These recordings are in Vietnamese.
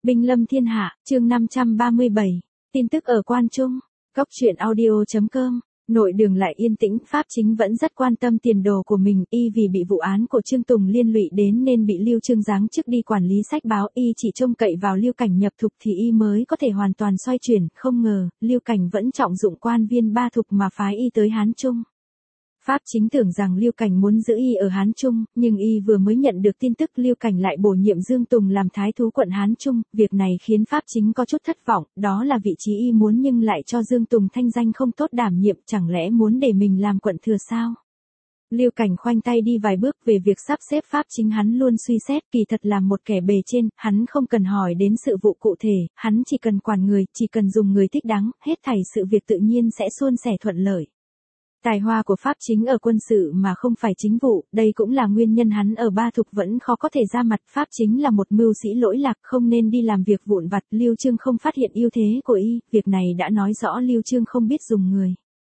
Binh lâm thiên hạ, chương 537, tin tức ở Quan Trung, Cốc truyện audio.com, nội đường lại yên tĩnh, Pháp Chính vẫn rất quan tâm tiền đồ của mình, y vì bị vụ án của Trương Tùng liên lụy đến nên bị Lưu Trương giáng chức đi quản lý sách báo, y chỉ trông cậy vào Lưu Cảnh nhập thục thì y mới có thể hoàn toàn xoay chuyển, không ngờ, Lưu Cảnh vẫn trọng dụng quan viên ba thục mà phái y tới Hán Trung. Pháp Chính tưởng rằng Lưu Cảnh muốn giữ y ở Hán Trung, nhưng y vừa mới nhận được tin tức Lưu Cảnh lại bổ nhiệm Dương Tùng làm thái thú quận Hán Trung, việc này khiến Pháp Chính có chút thất vọng, đó là vị trí y muốn nhưng lại cho Dương Tùng thanh danh không tốt đảm nhiệm, chẳng lẽ muốn để mình làm quận thừa sao? Lưu Cảnh khoanh tay đi vài bước, về việc sắp xếp Pháp Chính hắn luôn suy xét, kỳ thật là một kẻ bề trên, hắn không cần hỏi đến sự vụ cụ thể, hắn chỉ cần quản người, chỉ cần dùng người thích đáng, hết thảy sự việc tự nhiên sẽ suôn sẻ thuận lợi. Tài hoa của Pháp Chính ở quân sự mà không phải chính vụ, đây cũng là nguyên nhân hắn ở ba thục vẫn khó có thể ra mặt. Pháp Chính là một mưu sĩ lỗi lạc, không nên đi làm việc vụn vặt. Lưu Trương không phát hiện ưu thế của y, việc này đã nói rõ Lưu Trương không biết dùng người.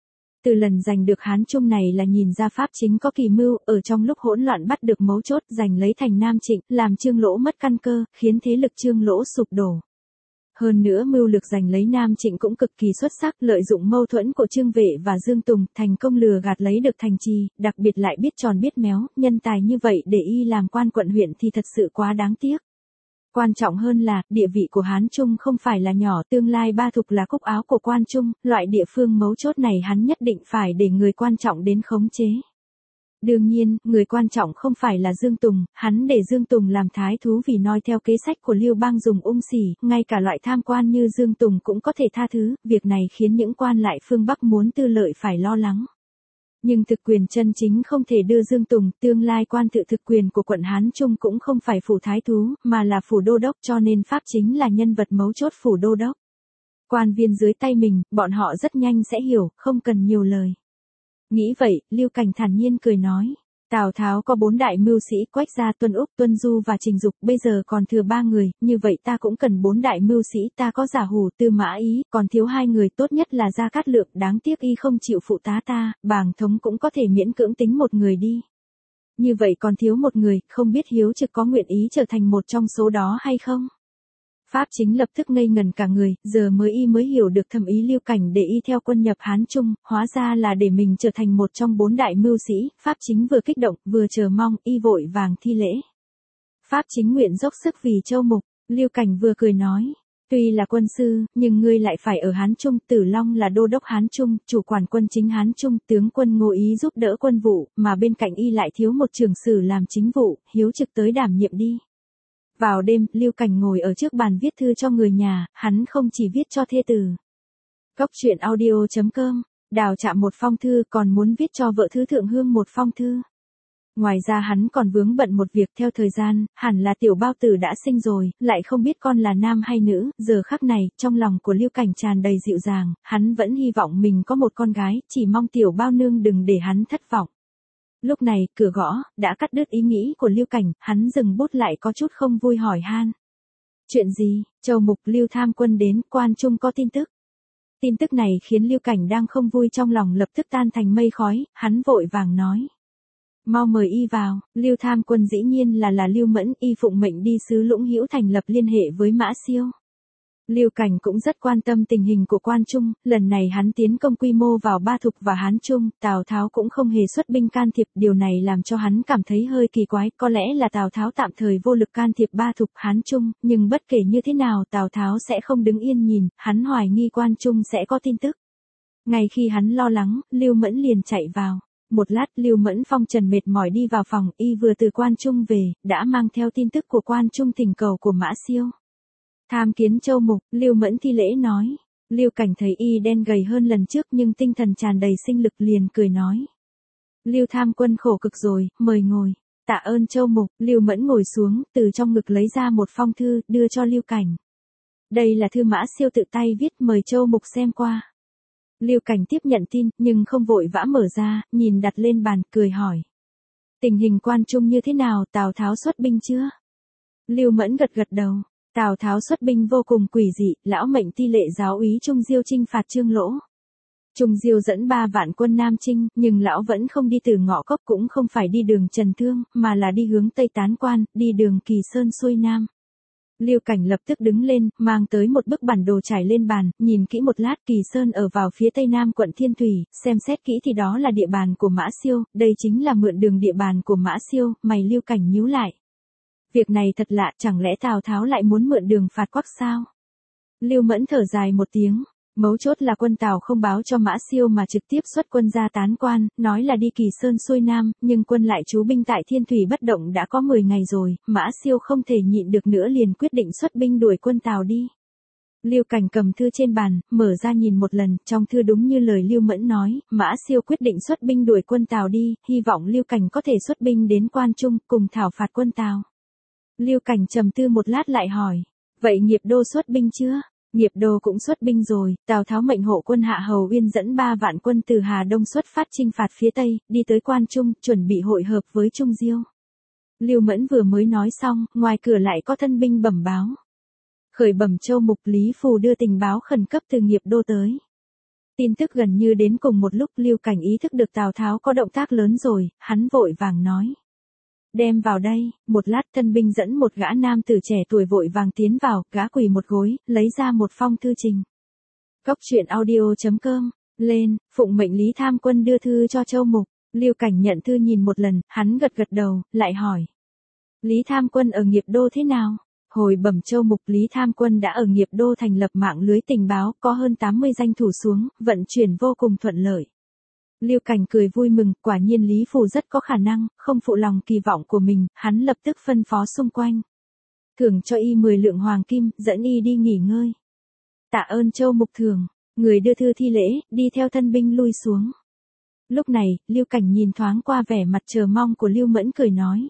Từ lần giành được Hán Trung này là nhìn ra Pháp Chính có kỳ mưu, ở trong lúc hỗn loạn bắt được mấu chốt, giành lấy thành Nam Trịnh, làm Trương Lỗ mất căn cơ, khiến thế lực Trương Lỗ sụp đổ. Hơn nữa mưu lược giành lấy Nam Trịnh cũng cực kỳ xuất sắc, lợi dụng mâu thuẫn của Trương Vệ và Dương Tùng, thành công lừa gạt lấy được thành trì, đặc biệt lại biết tròn biết méo, nhân tài như vậy để y làm quan quận huyện thì thật sự quá đáng tiếc. Quan trọng hơn là, địa vị của Hán Trung không phải là nhỏ, tương lai ba thục là cúc áo của Quan Trung, loại địa phương mấu chốt này hắn nhất định phải để người quan trọng đến khống chế. Đương nhiên, người quan trọng không phải là Dương Tùng, hắn để Dương Tùng làm thái thú vì noi theo kế sách của Lưu Bang dùng ung xỉ, ngay cả loại tham quan như Dương Tùng cũng có thể tha thứ, việc này khiến những quan lại phương Bắc muốn tư lợi phải lo lắng. Nhưng thực quyền chân chính không thể đưa Dương Tùng, tương lai quan tự thực quyền của quận Hán Trung cũng không phải phủ thái thú, mà là phủ đô đốc, cho nên Pháp Chính là nhân vật mấu chốt phủ đô đốc. Quan viên dưới tay mình, bọn họ rất nhanh sẽ hiểu, không cần nhiều lời. Nghĩ vậy, Lưu Cảnh thản nhiên cười nói, Tào Tháo có 4 đại mưu sĩ, Quách Gia, Tuân Úc, Tuân Du và Trình Dục, bây giờ còn thừa 3 người, như vậy ta cũng cần 4 đại mưu sĩ, ta có Giả Hủ, Tư Mã Ý, còn thiếu 2 người, tốt nhất là Gia Cát Lượng, đáng tiếc y không chịu phụ tá ta, Bàng Thống cũng có thể miễn cưỡng tính một người đi. Như vậy còn thiếu một người, không biết Hiếu Trực có nguyện ý trở thành một trong số đó hay không? Pháp Chính lập tức ngây ngần cả người, giờ mới hiểu được thâm ý Lưu Cảnh để y theo quân nhập Hán Trung, hóa ra là để mình trở thành một trong 4 đại mưu sĩ. Pháp Chính vừa kích động, vừa chờ mong, y vội vàng thi lễ. Pháp Chính nguyện dốc sức vì Châu Mục. Lưu Cảnh vừa cười nói, tuy là quân sư, nhưng ngươi lại phải ở Hán Trung, Tử Long là đô đốc Hán Trung, chủ quản quân chính Hán Trung, tướng quân Ngô Ý giúp đỡ quân vụ, mà bên cạnh y lại thiếu một trưởng sử làm chính vụ, Hiếu Trực tới đảm nhiệm đi. Vào đêm, Lưu Cảnh ngồi ở trước bàn viết thư cho người nhà, hắn không chỉ viết cho thê tử. Cốc truyện audio.com, Đào Trạm một phong thư, còn muốn viết cho vợ Thư Thượng Hương một phong thư. Ngoài ra hắn còn vướng bận một việc, theo thời gian, hẳn là Tiểu Bao Tử đã sinh rồi, lại không biết con là nam hay nữ, giờ khắc này, trong lòng của Lưu Cảnh tràn đầy dịu dàng, hắn vẫn hy vọng mình có một con gái, chỉ mong Tiểu Bao Nương đừng để hắn thất vọng. Lúc này, cửa gõ, đã cắt đứt ý nghĩ của Lưu Cảnh, hắn dừng bút lại có chút không vui hỏi han. Chuyện gì? Châu Mục, Lưu Tham Quân đến, Quan Trung có tin tức. Tin tức này khiến Lưu Cảnh đang không vui trong lòng lập tức tan thành mây khói, hắn vội vàng nói. Mau mời y vào. Lưu Tham Quân dĩ nhiên là Lưu Mẫn, y phụng mệnh đi xứ Lũng Hữu thành lập liên hệ với Mã Siêu. Lưu Cảnh cũng rất quan tâm tình hình của Quan Trung, lần này hắn tiến công quy mô vào ba thục và Hán Trung, Tào Tháo cũng không hề xuất binh can thiệp, điều này làm cho hắn cảm thấy hơi kỳ quái, có lẽ là Tào Tháo tạm thời vô lực can thiệp ba thục Hán Trung, nhưng bất kể như thế nào Tào Tháo sẽ không đứng yên nhìn, hắn hoài nghi Quan Trung sẽ có tin tức. Ngay khi hắn lo lắng, Lưu Mẫn liền chạy vào. Một lát Lưu Mẫn phong trần mệt mỏi đi vào phòng, y vừa từ Quan Trung về, đã mang theo tin tức của Quan Trung thỉnh cầu của Mã Siêu. Tham kiến Châu Mục, Lưu Mẫn thi lễ nói. Lưu Cảnh thấy y đen gầy hơn lần trước nhưng tinh thần tràn đầy sinh lực liền cười nói. Lưu Tham Quân khổ cực rồi, mời ngồi. Tạ ơn Châu Mục, Lưu Mẫn ngồi xuống, từ trong ngực lấy ra một phong thư, đưa cho Lưu Cảnh. Đây là thư Mã Siêu tự tay viết, mời Châu Mục xem qua. Lưu Cảnh tiếp nhận tin, nhưng không vội vã mở ra, nhìn đặt lên bàn, cười hỏi. Tình hình Quan Trung như thế nào, Tào Tháo xuất binh chưa? Lưu Mẫn gật gật đầu. Tào Tháo xuất binh vô cùng quỷ dị, lão mệnh ti lệ giáo úy Trung Diêu chinh phạt Trương Lỗ. Trung Diêu dẫn 3 vạn quân Nam chinh, nhưng lão vẫn không đi từ Ngõ Cốc, cũng không phải đi đường Trần Thương, mà là đi hướng Tây Tán Quan, đi đường Kỳ Sơn xuôi Nam. Lưu Cảnh lập tức đứng lên, mang tới một bức bản đồ trải lên bàn, nhìn kỹ một lát. Kỳ Sơn ở vào phía tây nam quận Thiên Thủy, xem xét kỹ thì đó là địa bàn của Mã Siêu, đây chính là mượn đường địa bàn của Mã Siêu. Mày Lưu Cảnh nhíu lại. Việc này thật lạ, chẳng lẽ Tào Tháo lại muốn mượn đường phạt Quắc sao? Lưu Mẫn thở dài một tiếng. Mấu chốt là quân Tào không báo cho Mã Siêu mà trực tiếp xuất quân ra tán quan, nói là đi Kỳ Sơn xuôi nam, nhưng quân lại trú binh tại Thiên Thủy bất động đã có 10 ngày rồi, Mã Siêu không thể nhịn được nữa liền quyết định xuất binh đuổi quân Tào đi. Lưu Cảnh cầm thư trên bàn, mở ra nhìn một lần, trong thư đúng như lời Lưu Mẫn nói, Mã Siêu quyết định xuất binh đuổi quân Tào đi, hy vọng Lưu Cảnh có thể xuất binh đến Quan Trung, cùng thảo phạt quân Tào. Lưu Cảnh trầm tư một lát lại hỏi, vậy Nghiệp Đô xuất binh chưa? Nghiệp Đô cũng xuất binh rồi, Tào Tháo mệnh hộ quân Hạ Hầu Uyên dẫn 3 vạn quân từ Hà Đông xuất phát chinh phạt phía Tây, đi tới Quan Trung, chuẩn bị hội hợp với Trung Diêu. Lưu Mẫn vừa mới nói xong, ngoài cửa lại có thân binh bẩm báo. Khởi bẩm Châu Mục, Lý Phù đưa tình báo khẩn cấp từ Nghiệp Đô tới. Tin tức gần như đến cùng một lúc. Lưu Cảnh ý thức được Tào Tháo có động tác lớn rồi, hắn vội vàng nói. Đem vào đây. Một lát thân binh dẫn một gã nam tử trẻ tuổi vội vàng tiến vào, gã quỳ một gối, lấy ra một phong thư trình. Cốc truyện audio.com, lên, phụng mệnh Lý Tham Quân đưa thư cho Châu Mục. Lưu Cảnh nhận thư nhìn một lần, hắn gật gật đầu, lại hỏi. Lý Tham Quân ở Nghiệp Đô thế nào? Hồi bẩm Châu Mục, Lý Tham Quân đã ở Nghiệp Đô thành lập mạng lưới tình báo, có hơn 80 danh thủ xuống, vận chuyển vô cùng thuận lợi. Lưu Cảnh cười vui mừng, quả nhiên Lý Phù rất có khả năng, không phụ lòng kỳ vọng của mình, hắn lập tức phân phó xung quanh. Thưởng cho y 10 lượng hoàng kim, dẫn y đi nghỉ ngơi. Tạ ơn Châu Mục thưởng, người đưa thư thi lễ, đi theo thân binh lui xuống. Lúc này, Lưu Cảnh nhìn thoáng qua vẻ mặt chờ mong của Lưu Mẫn cười nói.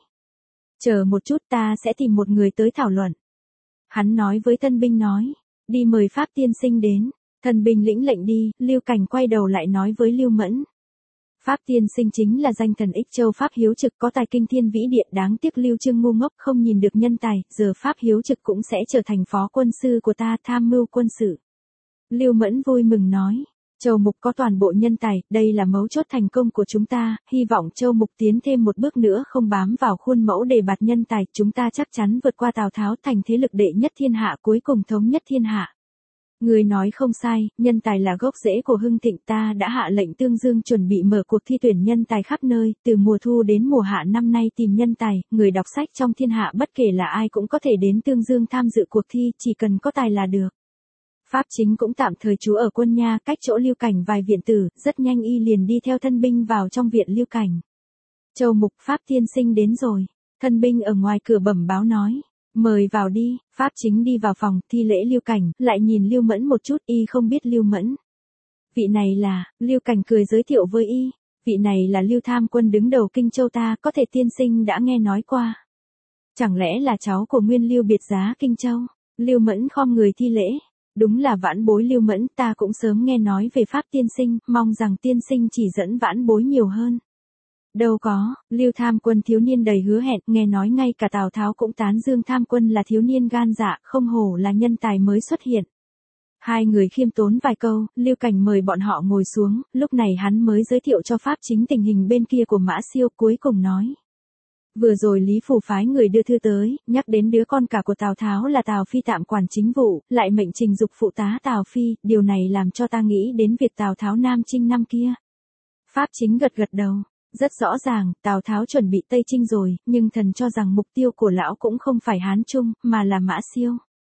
Chờ một chút, ta sẽ tìm một người tới thảo luận. Hắn nói với thân binh nói, đi mời Pháp tiên sinh đến. Thân binh lĩnh lệnh đi, Lưu Cảnh quay đầu lại nói với Lưu Mẫn. Pháp tiên sinh chính là danh thần Ích Châu Pháp Hiếu Trực, có tài kinh thiên vĩ địa, đáng tiếc Lưu Trương ngu ngốc không nhìn được nhân tài, giờ Pháp Hiếu Trực cũng sẽ trở thành phó quân sư của ta, tham mưu quân sự. Lưu Mẫn vui mừng nói. Châu Mục có toàn bộ nhân tài, đây là mấu chốt thành công của chúng ta, hy vọng Châu Mục tiến thêm một bước nữa không bám vào khuôn mẫu đề bạt nhân tài, chúng ta chắc chắn vượt qua Tào Tháo thành thế lực đệ nhất thiên hạ, cuối cùng thống nhất thiên hạ. Người nói không sai, nhân tài là gốc rễ của hưng thịnh, ta đã hạ lệnh Tương Dương chuẩn bị mở cuộc thi tuyển nhân tài khắp nơi, từ mùa thu đến mùa hạ năm nay tìm nhân tài, người đọc sách trong thiên hạ bất kể là ai cũng có thể đến Tương Dương tham dự cuộc thi, chỉ cần có tài là được. Pháp Chính cũng tạm thời trú ở Quân Nha, cách chỗ Lưu Cảnh vài viện tử, rất nhanh y liền đi theo thân binh vào trong viện Lưu Cảnh. Châu Mục, Pháp tiên sinh đến rồi. Thân binh ở ngoài cửa bẩm báo nói. Mời vào đi. Pháp Chính đi vào phòng, thi lễ Lưu Cảnh, lại nhìn Lưu Mẫn một chút, y không biết Lưu Mẫn. Vị này là, Lưu Cảnh cười giới thiệu với y. Vị này là Lưu Tham Quân đứng đầu Kinh Châu ta, có thể tiên sinh đã nghe nói qua. Chẳng lẽ là cháu của Nguyên Lưu biệt giá Kinh Châu? Lưu Mẫn khom người thi lễ. Đúng là vãn bối Lưu Mẫn, ta cũng sớm nghe nói về Pháp tiên sinh, mong rằng tiên sinh chỉ dẫn vãn bối nhiều hơn. Đâu có, Lưu Tham Quân thiếu niên đầy hứa hẹn, nghe nói ngay cả Tào Tháo cũng tán dương Tham Quân là thiếu niên gan dạ, không hổ là nhân tài mới xuất hiện. Hai người khiêm tốn vài câu, Lưu Cảnh mời bọn họ ngồi xuống, lúc này hắn mới giới thiệu cho Pháp Chính tình hình bên kia của Mã Siêu, cuối cùng nói. Vừa rồi Lý Phù phái người đưa thư tới, nhắc đến đứa con cả của Tào Tháo là Tào Phi tạm quản chính vụ, lại mệnh Trình Dục phụ tá Tào Phi, điều này làm cho ta nghĩ đến việc Tào Tháo Nam Chinh năm kia. Pháp Chính gật gật đầu, rất rõ ràng, Tào Tháo chuẩn bị Tây Chinh rồi, nhưng thần cho rằng mục tiêu của lão cũng không phải Hán Trung, mà là Mã Siêu.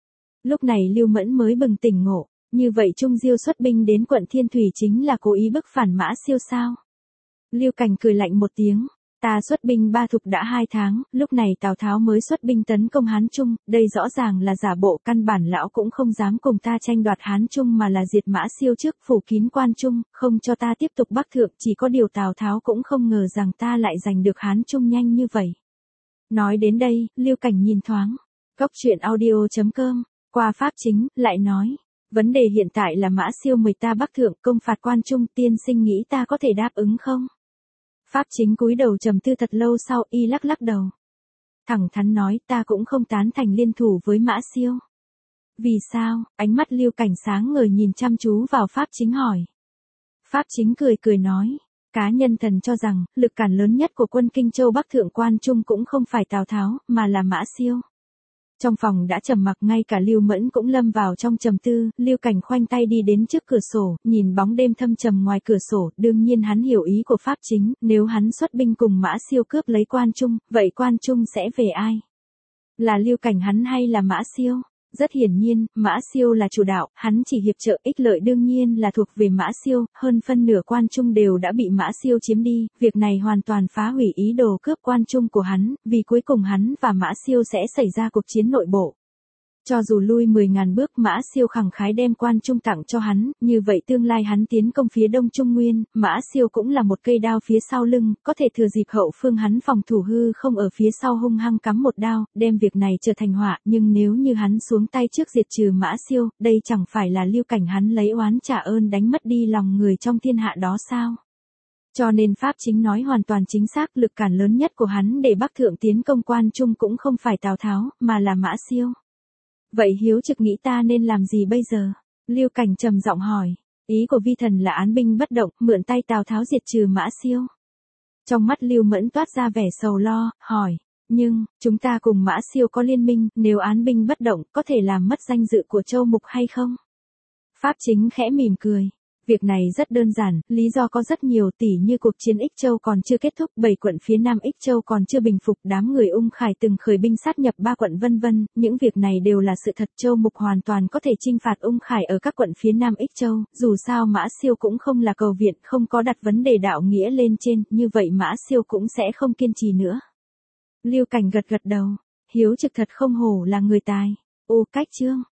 Lúc này Lưu Mẫn mới bừng tỉnh ngộ, như vậy Trung Diêu xuất binh đến quận Thiên Thủy chính là cố ý bức phản Mã Siêu sao? Lưu Cảnh cười lạnh một tiếng. Ta xuất binh ba thục đã 2 tháng, lúc này Tào Tháo mới xuất binh tấn công Hán Trung, đây rõ ràng là giả bộ, căn bản lão cũng không dám cùng ta tranh đoạt Hán Trung mà là diệt Mã Siêu trước, phủ kín Quan Trung, không cho ta tiếp tục bắc thượng, chỉ có điều Tào Tháo cũng không ngờ rằng ta lại giành được Hán Trung nhanh như vậy. Nói đến đây, Lưu Cảnh nhìn thoáng. Cốc truyện audio.com, qua Pháp Chính, lại nói. Vấn đề hiện tại là Mã Siêu mời ta bắc thượng công phạt Quan Trung, tiên sinh nghĩ ta có thể đáp ứng không? Pháp Chính cúi đầu trầm tư thật lâu sau, y lắc lắc đầu. Thẳng thắn nói, ta cũng không tán thành liên thủ với Mã Siêu. Vì sao? Ánh mắt Lưu Cảnh sáng ngời nhìn chăm chú vào Pháp Chính hỏi. Pháp Chính cười cười nói. Cá nhân thần cho rằng, lực cản lớn nhất của quân Kinh Châu Bắc Thượng Quan Trung cũng không phải Tào Tháo, mà là Mã Siêu. Trong phòng đã trầm mặc, ngay cả Lưu Mẫn cũng lâm vào trong trầm tư. Lưu Cảnh khoanh tay đi đến trước cửa sổ, nhìn bóng đêm thâm trầm ngoài cửa sổ. Đương nhiên hắn hiểu ý của Pháp Chính, nếu hắn xuất binh cùng Mã Siêu cướp lấy Quan Trung, vậy Quan Trung sẽ về ai? Là Lưu Cảnh hắn hay là Mã Siêu? Rất hiển nhiên, Mã Siêu là chủ đạo, hắn chỉ hiệp trợ, ích lợi đương nhiên là thuộc về Mã Siêu, hơn phân nửa Quan Trung đều đã bị Mã Siêu chiếm đi, việc này hoàn toàn phá hủy ý đồ cướp Quan Trung của hắn, vì cuối cùng hắn và Mã Siêu sẽ xảy ra cuộc chiến nội bộ. Cho dù lui 10.000 bước, Mã Siêu khẳng khái đem Quan Trung tặng cho hắn, như vậy tương lai hắn tiến công phía Đông Trung Nguyên, Mã Siêu cũng là một cây đao phía sau lưng, có thể thừa dịp hậu phương hắn phòng thủ hư không ở phía sau hung hăng cắm một đao, đem việc này trở thành họa, nhưng nếu như hắn xuống tay trước diệt trừ Mã Siêu, đây chẳng phải là Lưu Cảnh hắn lấy oán trả ơn, đánh mất đi lòng người trong thiên hạ đó sao? Cho nên Pháp Chính nói hoàn toàn chính xác, lực cản lớn nhất của hắn để Bắc Thượng tiến công Quan Trung cũng không phải Tào Tháo, mà là Mã Siêu. Vậy Hiếu Trực nghĩ ta nên làm gì bây giờ? Lưu Cảnh trầm giọng hỏi. Ý của vi thần là án binh bất động, mượn tay Tào Tháo diệt trừ Mã Siêu. Trong mắt Lưu Mẫn toát ra vẻ sầu lo, hỏi. Nhưng, chúng ta cùng Mã Siêu có liên minh, nếu án binh bất động, có thể làm mất danh dự của Châu Mục hay không? Pháp Chính khẽ mỉm cười. Việc này rất đơn giản, lý do có rất nhiều, tỉ như cuộc chiến Ích Châu còn chưa kết thúc, 7 quận phía Nam Ích Châu còn chưa bình phục, đám người Ung Khải từng khởi binh sát nhập 3 quận vân vân, những việc này đều là sự thật. Châu Mục hoàn toàn có thể chinh phạt Ung Khải ở các quận phía Nam Ích Châu, dù sao Mã Siêu cũng không là cầu viện, không có đặt vấn đề đạo nghĩa lên trên, như vậy Mã Siêu cũng sẽ không kiên trì nữa. Lưu Cảnh gật gật đầu, Hiếu Trực thật không hổ là người tài. Cách chương